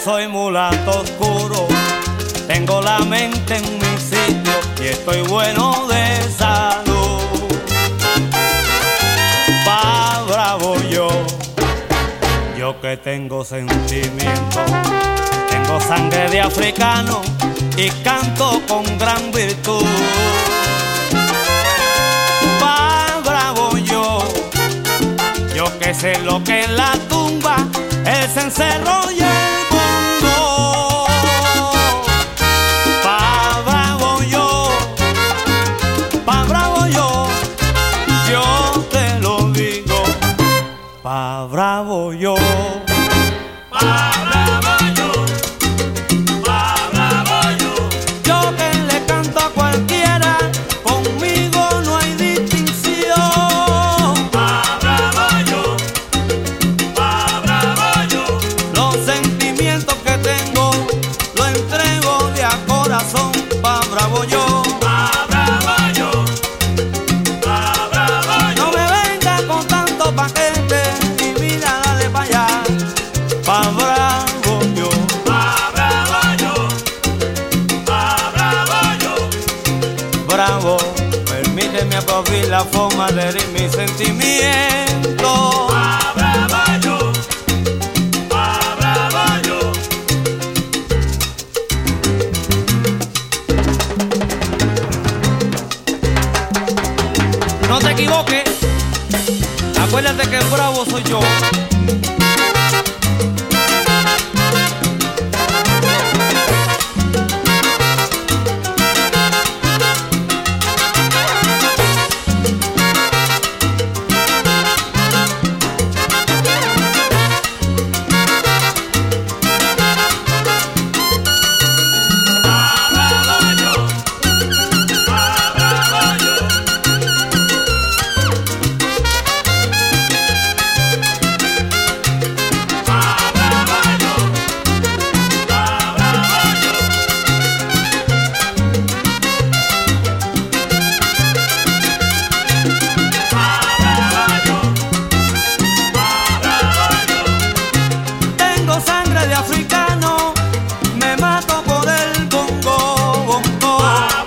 soy mulato oscuro, tengo la mente en mi sitio y estoy bueno de salud. Pa' bravo yo que tengo sentimiento, tengo sangre de africano y canto con gran virtud. Pa' bravo yo que sé lo que es la tumba, el cencerro y el bongo. Pa' bravo yo te lo digo. Pa' bravo yo. Pa' bravo yo. Yo que le canto a cualquiera, conmigo no hay distinción. Pa' bravo yo. Los sentimientos que tengo lo entrego de a corazón. Pa' bravo yo. Pa' bravo yo. No me venga con tanto paquete y mira, dale pa' allá. Pa' bravo yo. Bravo, permíteme aplaudir la forma de herir mis sentimientos. Pa' bravo yo. No te equivoques, acuérdate que el bravo soy yo. Sangre de africano, me mato por el bongo. Pa'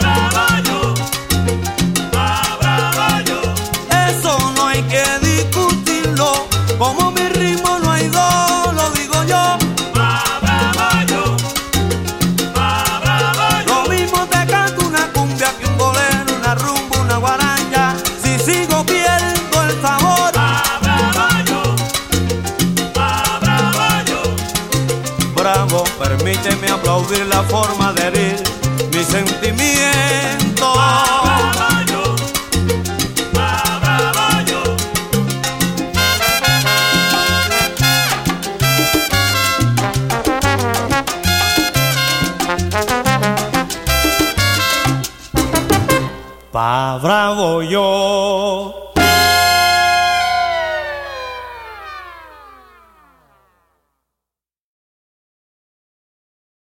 bravo yo. Eso no hay que discutirlo, como mi ritmo no hay dos, lo digo yo. Pa' bravo yo. Lo mismo te canto una cumbia que un bolero, una rumba, una guaranga, si sigo pierdo el sabor. Bravo, permíteme aplaudir la forma de herir mi sentimiento. Pa' bravo yo. Pa' bravo yo.